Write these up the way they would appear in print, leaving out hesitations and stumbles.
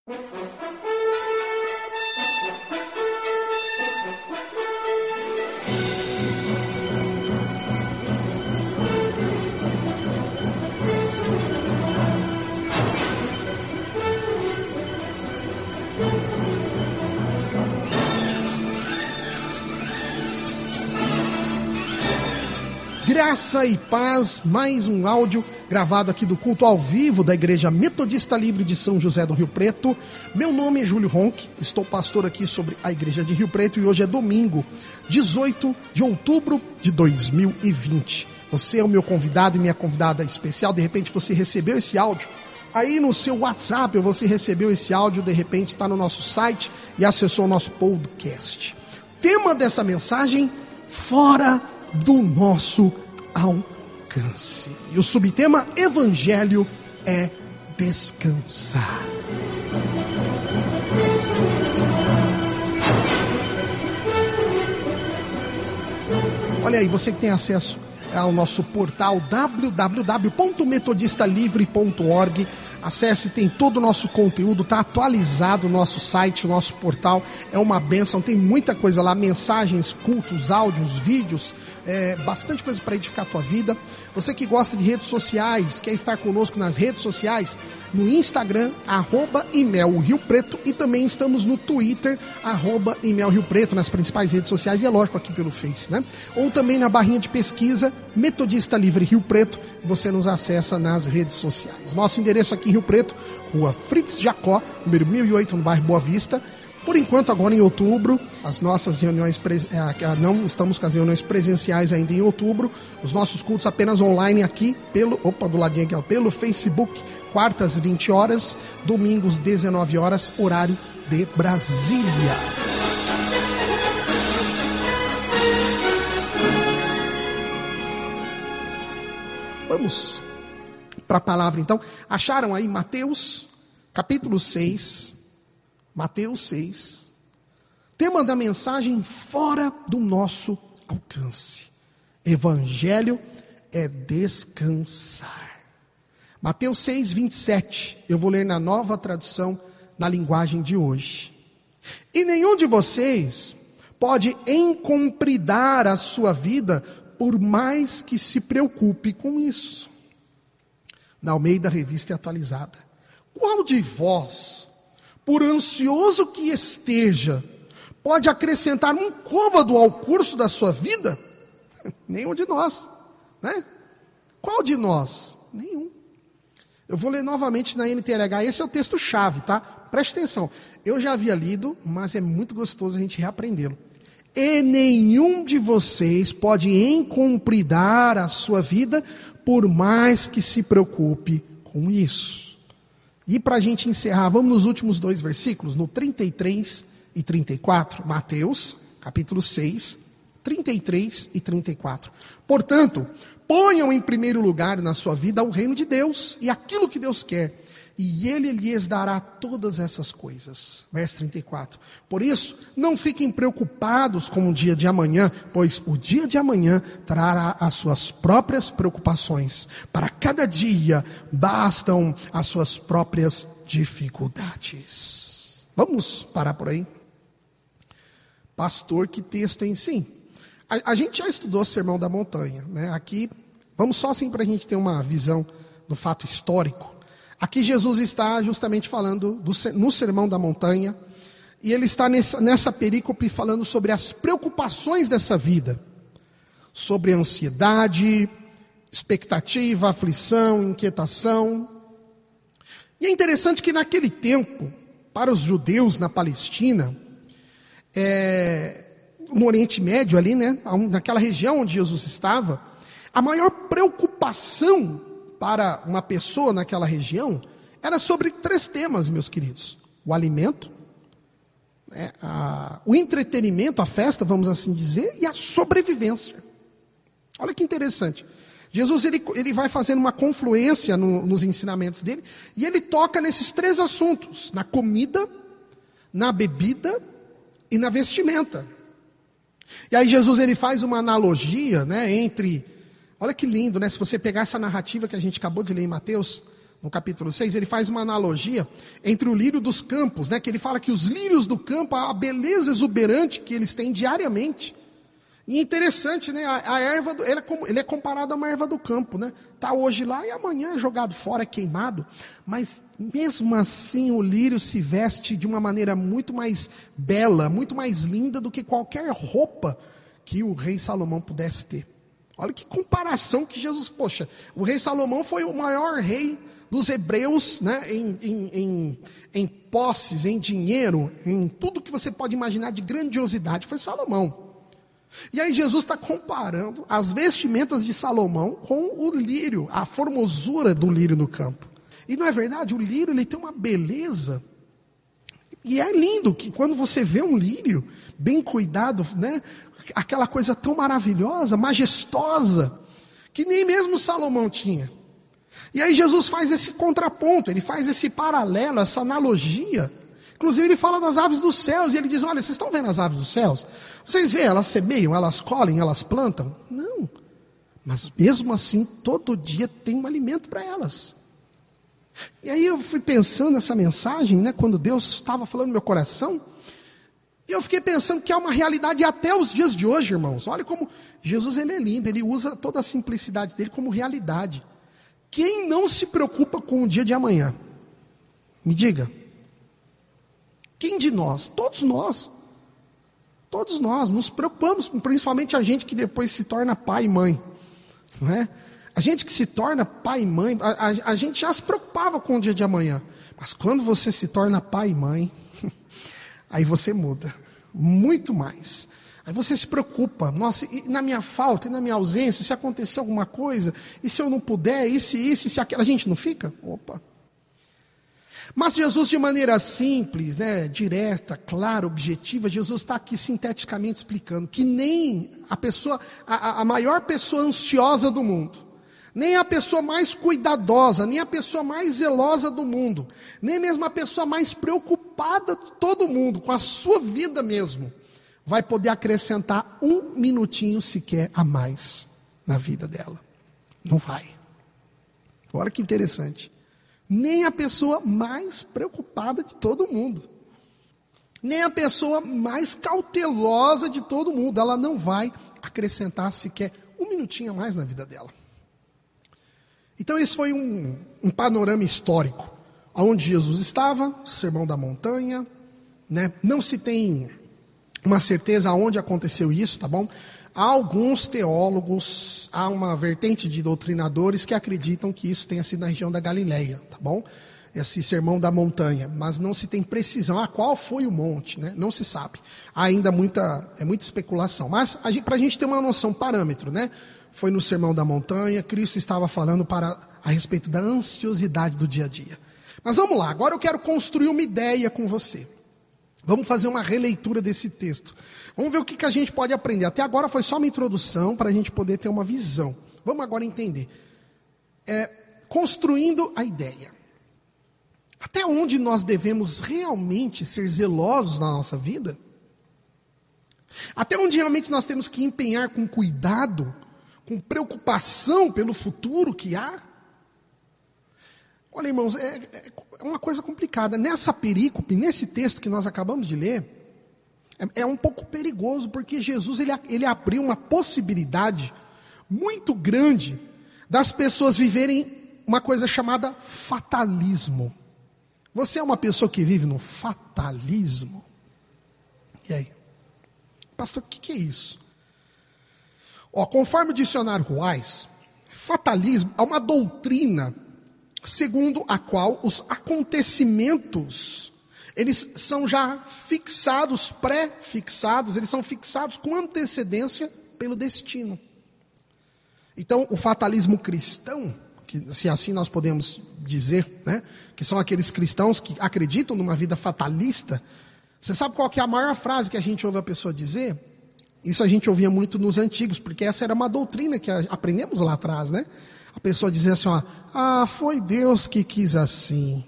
Graça e paz, mais um áudio gravado aqui do culto ao vivo da Igreja Metodista Livre de São José do Rio Preto. Meu nome é Júlio Ronck, estou pastor aqui sobre a Igreja de Rio Preto e hoje é domingo, 18 de outubro de 2020. Você é o meu convidado e minha convidada especial, de repente você recebeu esse áudio aí no seu WhatsApp, ou você recebeu esse áudio, de repente está no nosso site e acessou o nosso podcast. Tema dessa mensagem, fora do nosso alcance. E o subtema, Evangelho é descansar. Olha aí, você que tem acesso ao nosso portal www.metodistalivre.org. Acesse, tem todo o nosso conteúdo, está atualizado o nosso site, o nosso portal, é uma bênção, tem muita coisa lá, mensagens, cultos, áudios, vídeos, bastante coisa para edificar a tua vida. Você que gosta de redes sociais, quer estar conosco nas redes sociais, no Instagram, @imelriopreto, e também estamos no Twitter, @imelriopreto, nas principais redes sociais, e é lógico aqui pelo Face, né? Ou também na barrinha de pesquisa, Metodista Livre Rio Preto, você nos acessa nas redes sociais. Nosso endereço aqui em Rio Preto, Rua Fritz Jacó, número 1008, no bairro Boa Vista. Por enquanto, agora em outubro, as nossas reuniões, não estamos com as reuniões presenciais ainda em outubro, os nossos cultos apenas online aqui, do ladinho aqui, pelo Facebook, quartas 20 horas, domingos 19 horas, horário de Brasília. Vamos para a palavra então. Acharam aí Mateus, capítulo 6, Mateus 6, tema da mensagem, fora do nosso alcance. Evangelho é descansar. Mateus 6, 27, eu vou ler na Nova Tradução, na linguagem de hoje. E nenhum de vocês pode encompridar a sua vida, por mais que se preocupe com isso. Na Almeida, Revista Atualizada. Qual de vós, por ansioso que esteja, pode acrescentar um côvado ao curso da sua vida? Nenhum de nós, né? Qual de nós? Nenhum. Eu vou ler novamente na NTLH, esse é o texto-chave, tá? Preste atenção. Eu já havia lido, mas é muito gostoso a gente reaprendê-lo. E nenhum de vocês pode encompridar a sua vida, por mais que se preocupe com isso. E para a gente encerrar, vamos nos últimos dois versículos, no 33 e 34, Mateus, capítulo 6, 33 e 34. Portanto, ponham em primeiro lugar na sua vida o reino de Deus e aquilo que Deus quer, e Ele lhes dará todas essas coisas. Verso 34. Por isso, não fiquem preocupados com o dia de amanhã, pois o dia de amanhã trará as suas próprias preocupações. Para cada dia bastam as suas próprias dificuldades. Vamos parar por aí? Pastor, que texto em si? A gente já estudou o Sermão da Montanha, né? Aqui, vamos só assim para a gente ter uma visão do fato histórico. Aqui Jesus está justamente falando no Sermão da Montanha, e ele está nessa perícope falando sobre as preocupações dessa vida, sobre ansiedade, expectativa, aflição, inquietação. E é interessante que naquele tempo, para os judeus na Palestina, no Oriente Médio ali, né, naquela região onde Jesus estava, a maior preocupação para uma pessoa naquela região era sobre 3 temas, meus queridos: o alimento, o entretenimento, a festa, vamos assim dizer, e a sobrevivência. Olha que interessante. Jesus ele vai fazendo uma confluência nos ensinamentos dele, e ele toca nesses 3 assuntos: na comida, na bebida e na vestimenta. E aí Jesus ele faz uma analogia, né, entre... Olha que lindo, né? Se você pegar essa narrativa que a gente acabou de ler em Mateus, no capítulo 6, ele faz uma analogia entre o lírio dos campos, né? Que ele fala que os lírios do campo, a beleza exuberante que eles têm diariamente. E é interessante, né? A erva, ele é comparado a uma erva do campo, né? Está hoje lá e amanhã é jogado fora, é queimado. Mas mesmo assim o lírio se veste de uma maneira muito mais bela, muito mais linda do que qualquer roupa que o rei Salomão pudesse ter. Olha que comparação que Jesus, poxa, o rei Salomão foi o maior rei dos hebreus, né, em posses, em dinheiro, em tudo que você pode imaginar de grandiosidade, foi Salomão. E aí Jesus está comparando as vestimentas de Salomão com o lírio, a formosura do lírio no campo. E não é verdade? O lírio ele tem uma beleza, e é lindo que quando você vê um lírio bem cuidado, né, aquela coisa tão maravilhosa, majestosa, que nem mesmo Salomão tinha. E aí Jesus faz esse contraponto, ele faz esse paralelo, essa analogia. Inclusive ele fala das aves dos céus, e ele diz, olha, vocês estão vendo as aves dos céus? Vocês veem, elas semeiam, elas colhem, elas plantam? Não, mas mesmo assim, todo dia tem um alimento para elas. E aí eu fui pensando nessa mensagem, né, quando Deus estava falando no meu coração, e eu fiquei pensando que é uma realidade até os dias de hoje, irmãos. Olha como Jesus ele é lindo, ele usa toda a simplicidade dele como realidade. Quem não se preocupa com o dia de amanhã? Me diga. Quem de nós? Todos nós. Todos nós nos preocupamos, principalmente a gente que depois se torna pai e mãe. Não é? A gente que se torna pai e mãe, a gente já se preocupava com o dia de amanhã. Mas quando você se torna pai e mãe, aí você muda. Muito mais. Aí você se preocupa, nossa, e na minha falta, e na minha ausência, se acontecer alguma coisa, e se eu não puder, e se aquilo, a gente não fica? Opa! Mas Jesus de maneira simples, né, direta, clara, objetiva, Jesus está aqui sinteticamente explicando que nem a pessoa, a maior pessoa ansiosa do mundo, nem a pessoa mais cuidadosa, nem a pessoa mais zelosa do mundo, nem mesmo a pessoa mais preocupada de todo mundo, com a sua vida mesmo, vai poder acrescentar um minutinho sequer a mais na vida dela. Não vai. Olha que interessante. Nem a pessoa mais preocupada de todo mundo, nem a pessoa mais cautelosa de todo mundo, ela não vai acrescentar sequer um minutinho a mais na vida dela. Então esse foi um panorama histórico, onde Jesus estava, Sermão da Montanha, né? Não se tem uma certeza aonde aconteceu isso, tá bom? Há alguns teólogos, há uma vertente de doutrinadores que acreditam que isso tenha sido na região da Galileia, tá bom? Esse Sermão da Montanha, mas não se tem precisão, qual foi o monte, né? Não se sabe. Há ainda muita especulação, mas para a gente ter uma noção, parâmetro, né? Foi no Sermão da Montanha, Cristo estava falando a respeito da ansiosidade do dia a dia. Mas vamos lá, agora eu quero construir uma ideia com você. Vamos fazer uma releitura desse texto. Vamos ver o que a gente pode aprender. Até agora foi só uma introdução para a gente poder ter uma visão. Vamos agora entender. Construindo a ideia. Até onde nós devemos realmente ser zelosos na nossa vida? Até onde realmente nós temos que empenhar com cuidado, com preocupação pelo futuro que há? Olha, irmãos, é uma coisa complicada. Nessa perícope, nesse texto que nós acabamos de ler, é um pouco perigoso, porque Jesus ele abriu uma possibilidade muito grande das pessoas viverem uma coisa chamada fatalismo. Você é uma pessoa que vive no fatalismo? E aí? Pastor, o que é isso? Conforme o dicionário Wise, fatalismo é uma doutrina segundo a qual os acontecimentos, eles são já fixados, pré-fixados, eles são fixados com antecedência pelo destino. Então, o fatalismo cristão, que, se assim nós podemos dizer, né, que são aqueles cristãos que acreditam numa vida fatalista, você sabe qual que é a maior frase que a gente ouve a pessoa dizer? Isso a gente ouvia muito nos antigos, porque essa era uma doutrina que aprendemos lá atrás, né? A pessoa dizia assim, foi Deus que quis assim.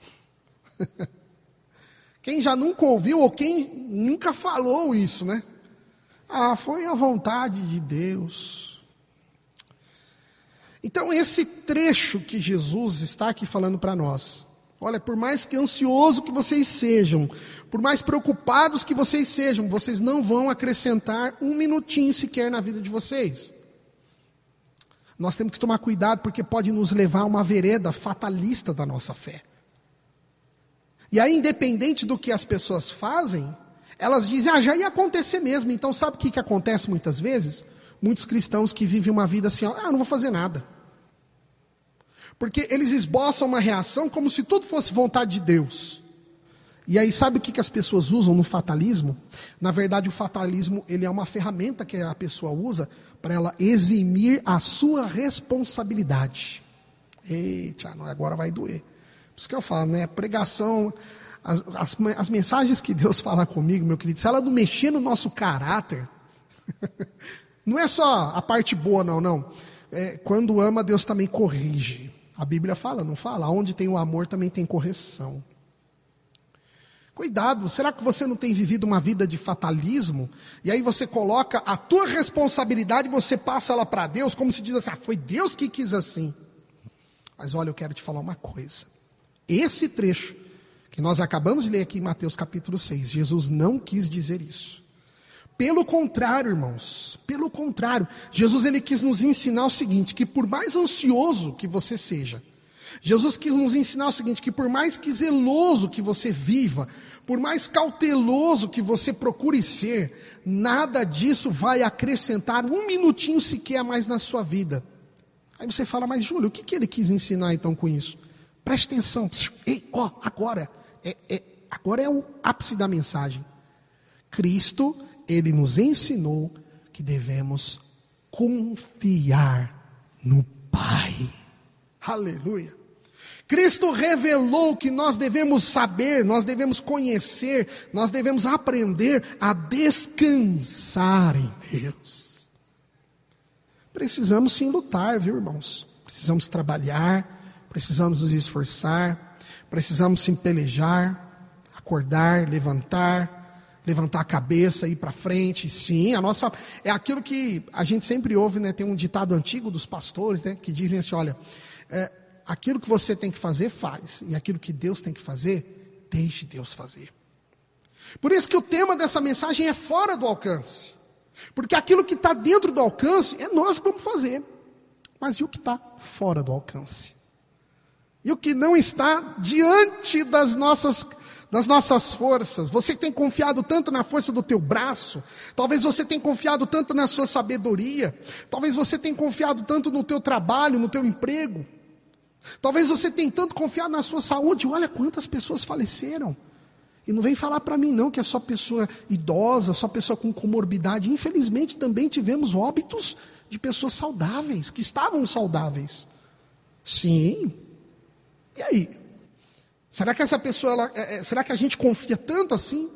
Quem já nunca ouviu, ou quem nunca falou isso, né? Foi a vontade de Deus. Então, esse trecho que Jesus está aqui falando para nós, olha, por mais que ansioso que vocês sejam, por mais preocupados que vocês sejam, vocês não vão acrescentar um minutinho sequer na vida de vocês. Nós temos que tomar cuidado, porque pode nos levar a uma vereda fatalista da nossa fé. E aí, independente do que as pessoas fazem, elas dizem, já ia acontecer mesmo. Então, sabe o que acontece muitas vezes? Muitos cristãos que vivem uma vida assim, não vou fazer nada. Porque eles esboçam uma reação como se tudo fosse vontade de Deus. E aí, sabe o que as pessoas usam no fatalismo? Na verdade, o fatalismo, ele é uma ferramenta que a pessoa usa para ela eximir a sua responsabilidade. Eita, agora vai doer. Por isso que eu falo, né? Pregação, as mensagens que Deus fala comigo, meu querido, se ela não mexer no nosso caráter, não é só a parte boa, não. Quando ama, Deus também corrige. A Bíblia fala, não fala? Onde tem o amor também tem correção. Cuidado, será que você não tem vivido uma vida de fatalismo? E aí você coloca a tua responsabilidade, você passa ela para Deus, como se diz assim, foi Deus que quis assim. Mas olha, eu quero te falar uma coisa. Esse trecho que nós acabamos de ler aqui em Mateus capítulo 6, Jesus não quis dizer isso. Pelo contrário, irmãos, pelo contrário, Jesus ele quis nos ensinar o seguinte, que por mais ansioso que você seja, Jesus quis nos ensinar o seguinte, que por mais que zeloso que você viva, por mais cauteloso que você procure ser, nada disso vai acrescentar um minutinho sequer a mais na sua vida. Aí você fala, mas Júlio, o que ele quis ensinar então com isso? Preste atenção, agora é o ápice da mensagem. Cristo, ele nos ensinou que devemos confiar no Pai. Aleluia. Cristo revelou que nós devemos saber, nós devemos conhecer, nós devemos aprender a descansar em Deus. Precisamos sim lutar, viu, irmãos? Precisamos trabalhar, precisamos nos esforçar, precisamos sim pelejar, acordar, levantar a cabeça, ir para frente. Sim, é aquilo que a gente sempre ouve, né? Tem um ditado antigo dos pastores, né? Que dizem assim, olha, aquilo que você tem que fazer, faz. E aquilo que Deus tem que fazer, deixe Deus fazer. Por isso que o tema dessa mensagem é fora do alcance. Porque aquilo que está dentro do alcance, é nós que vamos fazer. Mas e o que está fora do alcance? E o que não está diante das nossas forças? Você tem confiado tanto na força do teu braço, talvez você tenha confiado tanto na sua sabedoria, talvez você tenha confiado tanto no teu trabalho, no teu emprego, talvez você tenha tanto confiado na sua saúde. Olha quantas pessoas faleceram, e não vem falar para mim não que é só pessoa idosa, só pessoa com comorbidade. Infelizmente também tivemos óbitos de pessoas saudáveis, que estavam saudáveis. Sim, e aí? Será que essa pessoa, será que a gente confia tanto assim?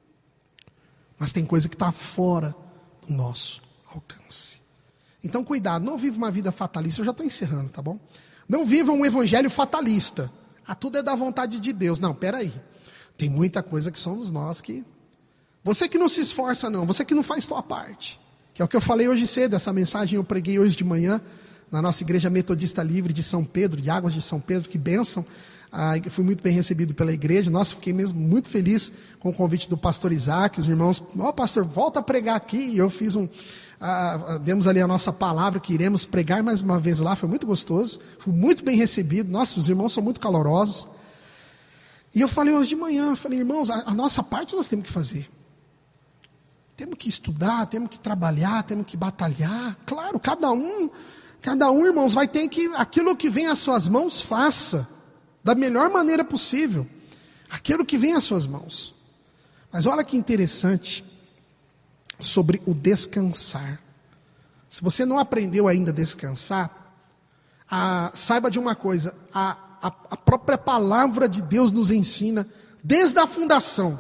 Mas tem coisa que está fora do nosso alcance. Então cuidado, não viva uma vida fatalista. Eu já estou encerrando, tá bom? Não viva um evangelho fatalista. Tudo é da vontade de Deus. Não, peraí. Tem muita coisa que somos nós que... Você que não se esforça não, você que não faz tua parte. Que é o que eu falei hoje cedo, essa mensagem eu preguei hoje de manhã, na nossa igreja metodista livre de São Pedro, de Águas de São Pedro, que bênção. Fui muito bem recebido pela igreja. Nossa, fiquei mesmo muito feliz com o convite do pastor Isaac. Os irmãos, pastor, volta a pregar aqui. E eu fiz demos ali a nossa palavra que iremos pregar mais uma vez lá. Foi muito gostoso, fui muito bem recebido. Nossa, os irmãos são muito calorosos. E eu falei hoje de manhã, irmãos, a nossa parte nós temos que fazer. Temos que estudar, temos que trabalhar, temos que batalhar. Claro, cada um, irmãos, vai ter que, aquilo que vem às suas mãos, faça. Da melhor maneira possível. Aquilo que vem às suas mãos. Mas olha que interessante sobre o descansar. Se você não aprendeu ainda a descansar, saiba de uma coisa, a própria palavra de Deus nos ensina, desde a fundação,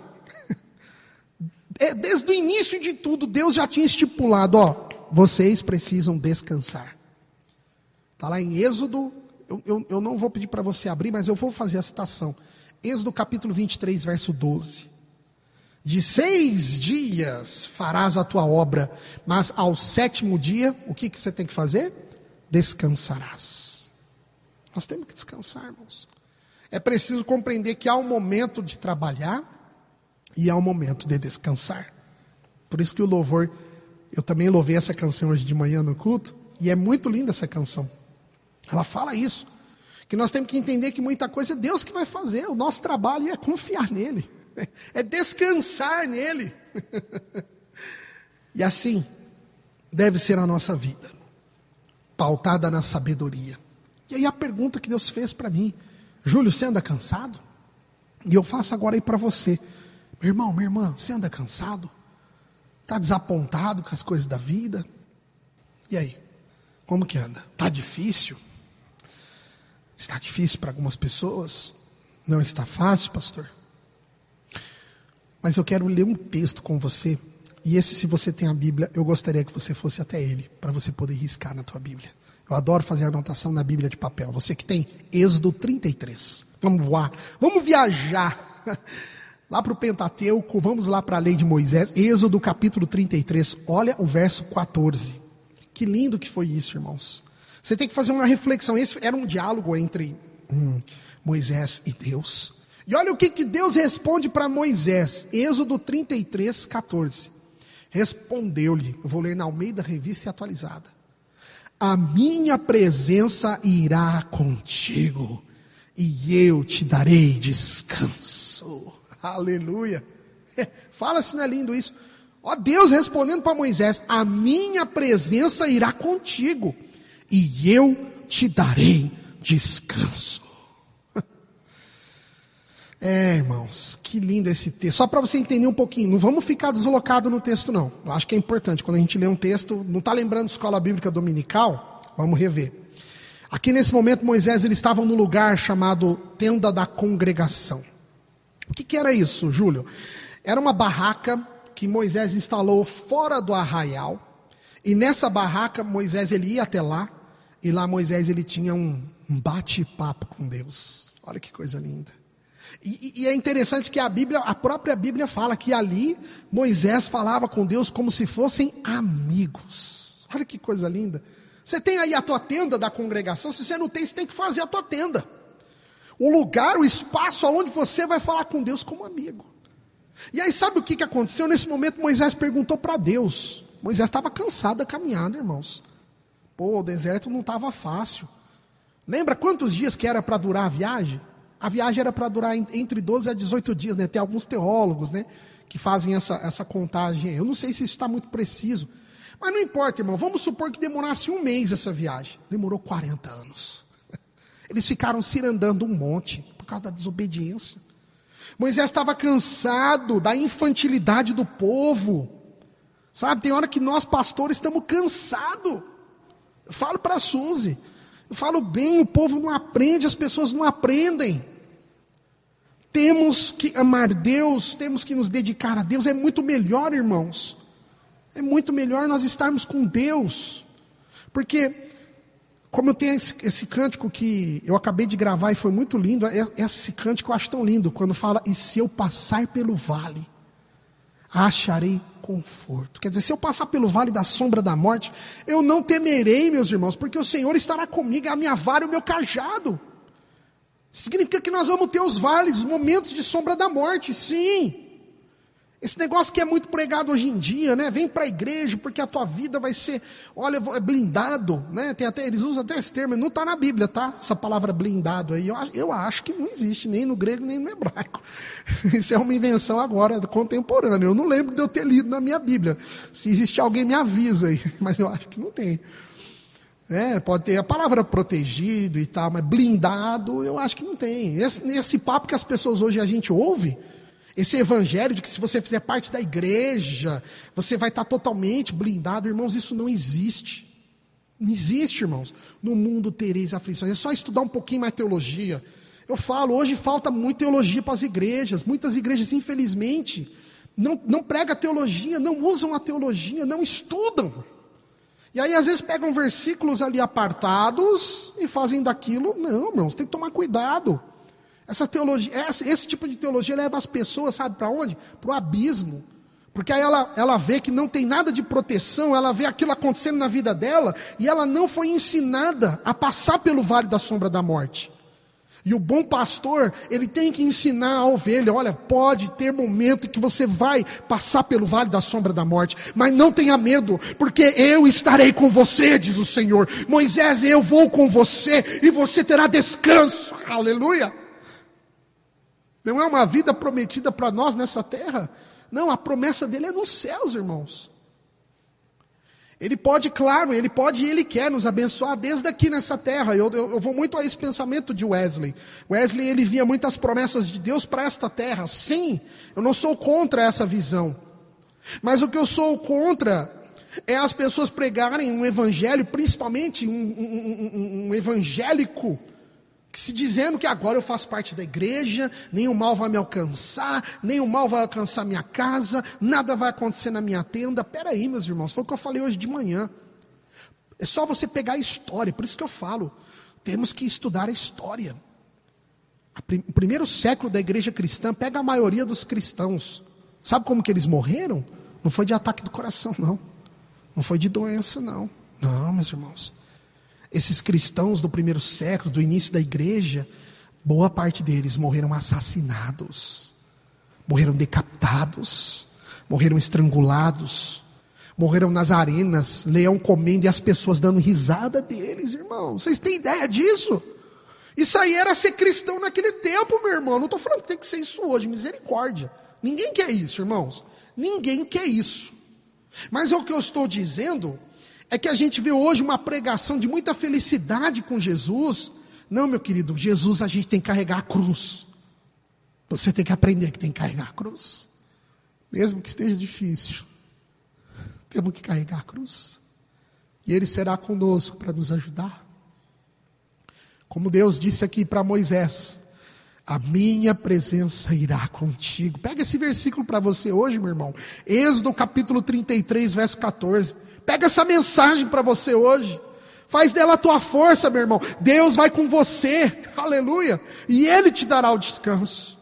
desde o início de tudo, Deus já tinha estipulado, vocês precisam descansar. Está lá em Êxodo, eu não vou pedir para você abrir, mas eu vou fazer a citação. Êxodo capítulo 23, verso 12. De 6 dias farás a tua obra, mas ao 7º dia, o que você tem que fazer? descansarás. Nós temos que descansar, irmãos. É preciso compreender que há um momento de trabalhar e há um momento de descansar. Por isso que o louvor, eu também louvei essa canção hoje de manhã no culto, e é muito linda essa canção. Ela fala isso, que nós temos que entender que muita coisa é Deus que vai fazer, o nosso trabalho é confiar nele, é descansar nele. E assim deve ser a nossa vida, pautada na sabedoria. E aí a pergunta que Deus fez para mim: Júlio, você anda cansado? E eu faço agora aí para você: meu irmão, minha irmã, você anda cansado? Está desapontado com as coisas da vida? E aí? Como que anda? Está difícil? Está difícil para algumas pessoas? Não está fácil, pastor? Mas eu quero ler um texto com você. E esse, se você tem a Bíblia, eu gostaria que você fosse até ele, para você poder riscar na tua Bíblia. Eu adoro fazer anotação na Bíblia de papel. Você que tem Êxodo 33. Vamos voar, vamos viajar lá para o Pentateuco, vamos lá para a lei de Moisés. Êxodo capítulo 33, olha o verso 14. Que lindo que foi isso, irmãos. Você tem que fazer uma reflexão. Esse era um diálogo entre Moisés e Deus. E olha o que Deus responde para Moisés. Êxodo 33, 14. Respondeu-lhe, eu vou ler na Almeida Revista e Atualizada: a minha presença irá contigo, e eu te darei descanso. Aleluia. Fala se não é lindo isso. Ó, Deus respondendo para Moisés: a minha presença irá contigo, e eu te darei descanso. Irmãos, que lindo esse texto. Só para você entender um pouquinho, não vamos ficar deslocado no texto não. Eu acho que é importante, quando a gente lê um texto, não está lembrando de escola bíblica dominical? Vamos rever. Aqui nesse momento Moisés, ele estava num lugar chamado Tenda da Congregação. O que era isso, Júlio? Era uma barraca que Moisés instalou fora do arraial. E nessa barraca Moisés, ele ia até lá. E lá Moisés, ele tinha um bate-papo com Deus. Olha que coisa linda. E é interessante que a própria Bíblia fala que ali Moisés falava com Deus como se fossem amigos. Olha que coisa linda. Você tem aí a tua tenda da congregação. Se você não tem, você tem que fazer a tua tenda. O lugar, o espaço onde você vai falar com Deus como amigo. E aí sabe o que aconteceu? Nesse momento Moisés perguntou para Deus. Moisés estava cansado da caminhada, irmãos. O deserto não estava fácil. Lembra quantos dias que era para durar a viagem? A viagem era para durar entre 12 a 18 dias, né? Tem alguns teólogos, né, que fazem essa contagem. Eu não sei se isso está muito preciso. Mas não importa, irmão. Vamos supor que demorasse um mês essa viagem. Demorou 40 anos. Eles ficaram cirandando um monte por causa da desobediência. Moisés estava cansado da infantilidade do povo. Sabe, tem hora que nós pastores estamos cansados. Eu falo para a Suzy. Eu falo bem, o povo não aprende, as pessoas não aprendem. Temos que amar Deus, temos que nos dedicar a Deus. É muito melhor, irmãos. É muito melhor nós estarmos com Deus. Porque, como eu tenho esse cântico que eu acabei de gravar e foi muito lindo, esse cântico eu acho tão lindo, quando fala: e se eu passar pelo vale, acharei conforto. Quer dizer, se eu passar pelo vale da sombra da morte, eu não temerei, meus irmãos, porque o Senhor estará comigo, a minha vara e o meu cajado. Significa que nós vamos ter os vales, os momentos de sombra da morte, sim. Esse negócio que é muito pregado hoje em dia, né? Vem para a igreja porque a tua vida vai ser, olha, é blindado, né? Eles usam até esse termo, não está na Bíblia, tá? Essa palavra blindado aí, eu acho que não existe, nem no grego, nem no hebraico. Isso é uma invenção agora, contemporânea. Eu não lembro de eu ter lido na minha Bíblia. Se existe alguém, me avisa aí, mas eu acho que não tem. Pode ter a palavra protegido e tal, mas blindado, eu acho que não tem. Esse papo que as pessoas hoje a gente ouve, esse evangelho de que se você fizer parte da igreja, você vai estar totalmente blindado, irmãos, isso não existe. Não existe, irmãos. No mundo tereis aflições. É só estudar um pouquinho mais teologia. Eu falo, hoje falta muita teologia para as igrejas. Muitas igrejas, infelizmente, não pregam a teologia, não usam a teologia, não estudam. E aí às vezes pegam versículos ali apartados e fazem daquilo. Não, irmãos, tem que tomar cuidado. Essa teologia, esse tipo de teologia leva as pessoas, sabe para onde? Para o abismo. Porque aí ela vê que não tem nada de proteção, ela vê aquilo acontecendo na vida dela, e ela não foi ensinada a passar pelo vale da sombra da morte. E o bom pastor, ele tem que ensinar a ovelha, olha, pode ter momento que você vai passar pelo vale da sombra da morte, mas não tenha medo, porque eu estarei com você, diz o Senhor. Moisés, eu vou com você, e você terá descanso, aleluia. Não é uma vida prometida para nós nessa terra, não, a promessa dele é nos céus, irmãos. Ele pode, claro, ele pode e ele quer nos abençoar desde aqui nessa terra. Eu vou muito a esse pensamento de Wesley. Wesley, ele via muitas promessas de Deus para esta terra. Sim, eu não sou contra essa visão. Mas o que eu sou contra é as pessoas pregarem um evangelho, principalmente um evangélico, que se dizendo que agora eu faço parte da igreja, nenhum mal vai me alcançar, nenhum mal vai alcançar minha casa, nada vai acontecer na minha tenda. Peraí, meus irmãos, foi o que eu falei hoje de manhã. É só você pegar a história, por isso que eu falo, temos que estudar a história. O primeiro século da igreja cristã, pega a maioria dos cristãos. Sabe como que eles morreram? Não foi de ataque do coração, não. Não foi de doença, não. Não, meus irmãos. Esses cristãos do primeiro século, do início da igreja, boa parte deles morreram assassinados, morreram decapitados, morreram estrangulados, morreram nas arenas, leão comendo e as pessoas dando risada deles, irmão. Vocês têm ideia disso? Isso aí era ser cristão naquele tempo, meu irmão. Não estou falando que tem que ser isso hoje, misericórdia. Ninguém quer isso, irmãos. Ninguém quer isso. Mas o que eu estou dizendo é que a gente vê hoje uma pregação de muita felicidade com Jesus. Não, meu querido, Jesus a gente tem que carregar a cruz. Você tem que aprender que tem que carregar a cruz. Mesmo que esteja difícil. Temos que carregar a cruz. E Ele será conosco para nos ajudar. Como Deus disse aqui para Moisés, a minha presença irá contigo. Pega esse versículo para você hoje, meu irmão. Êxodo capítulo 33, verso 14. Pega essa mensagem para você hoje. Faz dela a tua força, meu irmão. Deus vai com você. Aleluia. E Ele te dará o descanso.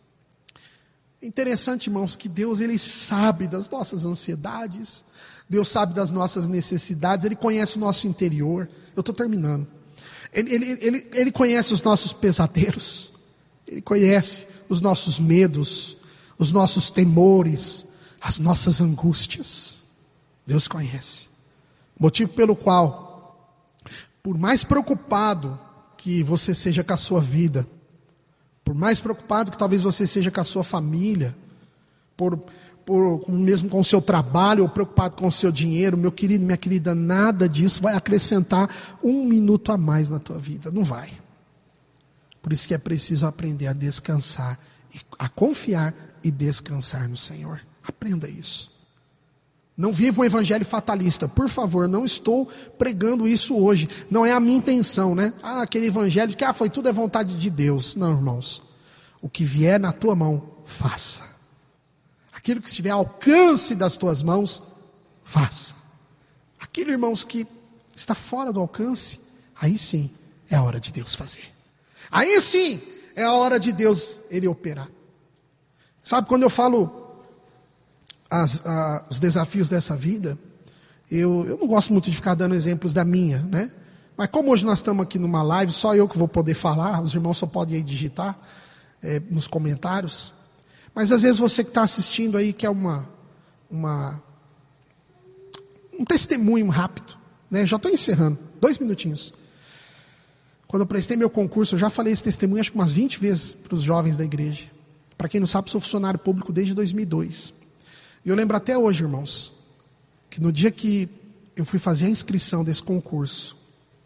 É interessante, irmãos, que Deus, Ele sabe das nossas ansiedades. Deus sabe das nossas necessidades. Ele conhece o nosso interior. Eu estou terminando. Ele conhece os nossos pesadelos. Ele conhece os nossos medos, os nossos temores, as nossas angústias. Deus conhece. Motivo pelo qual, por mais preocupado que você seja com a sua vida, por mais preocupado que talvez você seja com a sua família, mesmo com o seu trabalho, ou preocupado com o seu dinheiro, meu querido, minha querida, nada disso vai acrescentar um minuto a mais na tua vida. Não vai. Por isso que é preciso aprender a descansar, a confiar e descansar no Senhor. Aprenda isso. Não viva um evangelho fatalista, por favor, não estou pregando isso hoje, não é a minha intenção, né? Aquele evangelho que foi tudo é vontade de Deus. Não, irmãos, o que vier na tua mão, faça. Aquilo que estiver ao alcance das tuas mãos, faça. Aquilo, irmãos, que está fora do alcance, aí sim é a hora de Deus fazer. Aí sim é a hora de Deus Ele operar. Sabe, quando eu falo os desafios dessa vida, eu não gosto muito de ficar dando exemplos da minha, né? Mas como hoje nós estamos aqui numa live, só eu que vou poder falar, os irmãos só podem aí digitar nos comentários. Mas às vezes você que está assistindo aí quer um testemunho rápido, né? Já estou encerrando, 2 minutinhos. Quando eu prestei meu concurso, eu já falei esse testemunho acho que umas 20 vezes para os jovens da igreja. Para quem não sabe, sou funcionário público desde 2002. E eu lembro até hoje, irmãos, que no dia que eu fui fazer a inscrição desse concurso,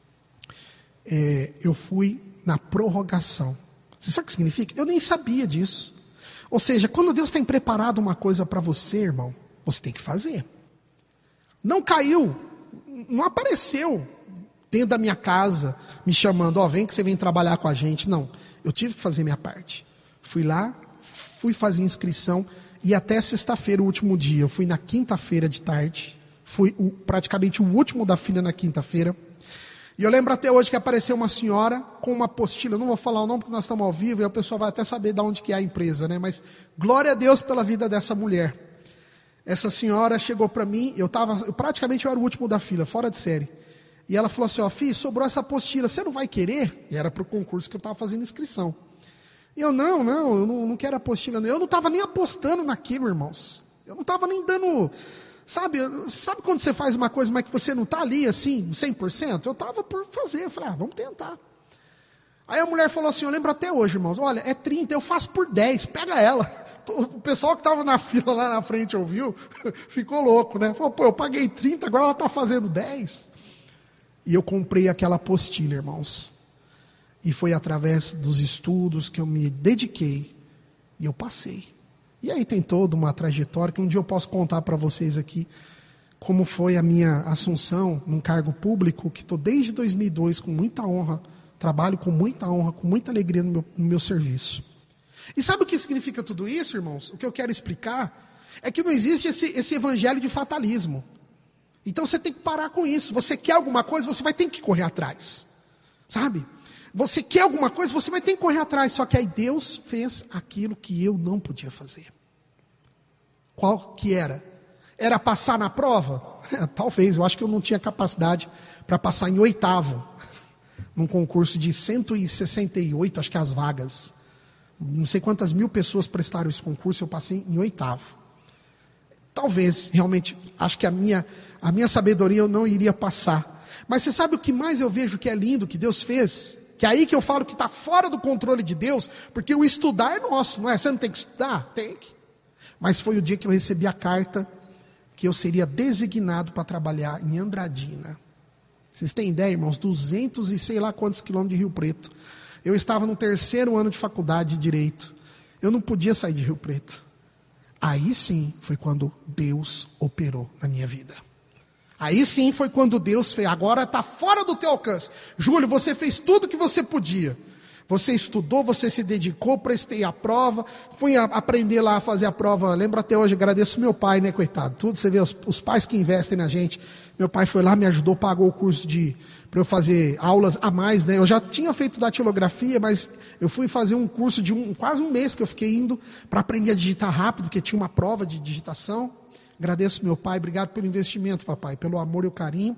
eu fui na prorrogação. Você sabe o que significa? Eu nem sabia disso. Ou seja, quando Deus tem preparado uma coisa para você, irmão, você tem que fazer. Não caiu, não apareceu dentro da minha casa, me chamando, vem que você vem trabalhar com a gente. Não, eu tive que fazer minha parte. Fui lá, fui fazer inscrição, e até sexta-feira, o último dia, eu fui na quinta-feira de tarde, fui praticamente o último da fila na quinta-feira, e eu lembro até hoje que apareceu uma senhora com uma apostila, eu não vou falar o nome porque nós estamos ao vivo, e a pessoa vai até saber de onde que é a empresa, né? Mas glória a Deus pela vida dessa mulher. essa senhora chegou para mim, eu praticamente era o último da fila, fora de série. E ela falou assim, filho, sobrou essa apostila, você não vai querer? E era para o concurso que eu estava fazendo inscrição. E eu não quero apostila. Eu não estava nem apostando naquilo, irmãos. Eu não estava nem dando... Sabe quando você faz uma coisa, mas que você não está ali, assim, 100%? Eu estava por fazer, eu falei, vamos tentar. Aí a mulher falou assim, eu lembro até hoje, irmãos, olha, é 30, eu faço por 10, pega ela. O pessoal que estava na fila lá na frente ouviu, ficou louco, né? Falou, eu paguei 30, agora ela está fazendo 10. E eu comprei aquela apostila, irmãos. E foi através dos estudos que eu me dediquei, e eu passei. E aí tem toda uma trajetória, que um dia eu posso contar para vocês aqui, como foi a minha assunção num cargo público, que estou desde 2002 com muita honra, trabalho com muita honra, com muita alegria no meu serviço. E sabe o que significa tudo isso, irmãos? O que eu quero explicar é que não existe esse evangelho de fatalismo. Então você tem que parar com isso. Você quer alguma coisa, você vai ter que correr atrás. Sabe? Você quer alguma coisa, você vai ter que correr atrás. Só que aí Deus fez aquilo que eu não podia fazer. Qual que era? Era passar na prova? Talvez, eu acho que eu não tinha capacidade para passar em 8º. Num concurso de 168, acho que as vagas. Não sei quantas mil pessoas prestaram esse concurso, eu passei em 8º. Talvez, realmente, acho que a minha sabedoria eu não iria passar. Mas você sabe o que mais eu vejo que é lindo, que Deus fez? Que é aí que eu falo que está fora do controle de Deus, porque o estudar é nosso, não é? Você não tem que estudar? Tem que. Mas foi o dia que eu recebi a carta que eu seria designado para trabalhar em Andradina. Vocês têm ideia, irmãos? 200 e sei lá quantos quilômetros de Rio Preto. Eu estava no 3º ano de faculdade de Direito. Eu não podia sair de Rio Preto. Aí sim foi quando Deus operou na minha vida. Aí sim foi quando Deus fez. Agora está fora do teu alcance. Júlio, você fez tudo o que você podia. Você estudou, você se dedicou, prestei a prova, fui aprender lá a fazer a prova. Lembro até hoje, agradeço meu pai, né, coitado. Tudo, você vê os pais que investem na gente. Meu pai foi lá, me ajudou, pagou o curso para eu fazer aulas a mais, né? Eu já tinha feito datilografia, mas eu fui fazer um curso de quase um mês que eu fiquei indo para aprender a digitar rápido, porque tinha uma prova de digitação. Agradeço meu pai, obrigado pelo investimento, papai, pelo amor e o carinho.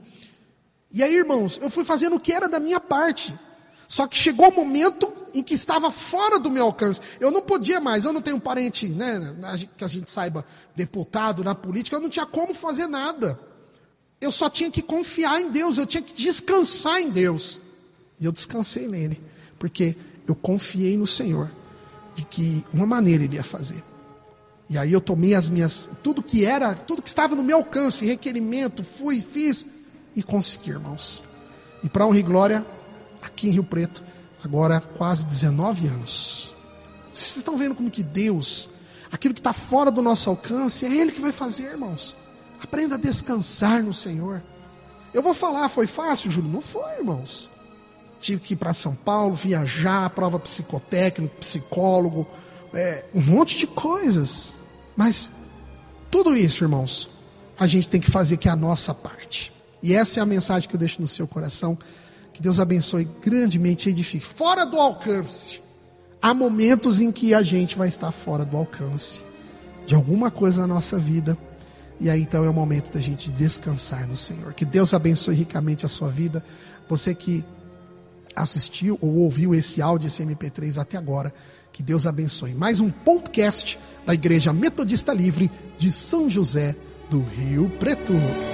E aí, irmãos, eu fui fazendo o que era da minha parte. Só que chegou o momento em que estava fora do meu alcance. Eu não podia mais, eu não tenho parente, né, que a gente saiba, deputado na política, eu não tinha como fazer nada. Eu só tinha que confiar em Deus, eu tinha que descansar em Deus. E eu descansei nele, porque eu confiei no Senhor, de que uma maneira Ele ia fazer. E aí eu tomei tudo que estava no meu alcance, requerimento, fiz e consegui, irmãos. E para honra e glória, aqui em Rio Preto, agora quase 19 anos. Vocês estão vendo como que Deus, aquilo que está fora do nosso alcance, é Ele que vai fazer, irmãos. Aprenda a descansar no Senhor. Eu vou falar, foi fácil, Júlio? Não foi, irmãos. Tive que ir para São Paulo, viajar, prova psicotécnico, psicólogo, um monte de coisas. Mas tudo isso, irmãos, a gente tem que fazer que é a nossa parte. E essa é a mensagem que eu deixo no seu coração. Que Deus abençoe grandemente e edifique. Fora do alcance. Há momentos em que a gente vai estar fora do alcance de alguma coisa na nossa vida. E aí então é o momento da gente descansar no Senhor. Que Deus abençoe ricamente a sua vida. Você que assistiu ou ouviu esse áudio, esse MP3 até agora, que Deus abençoe. Mais um podcast da Igreja Metodista Livre de São José do Rio Preto.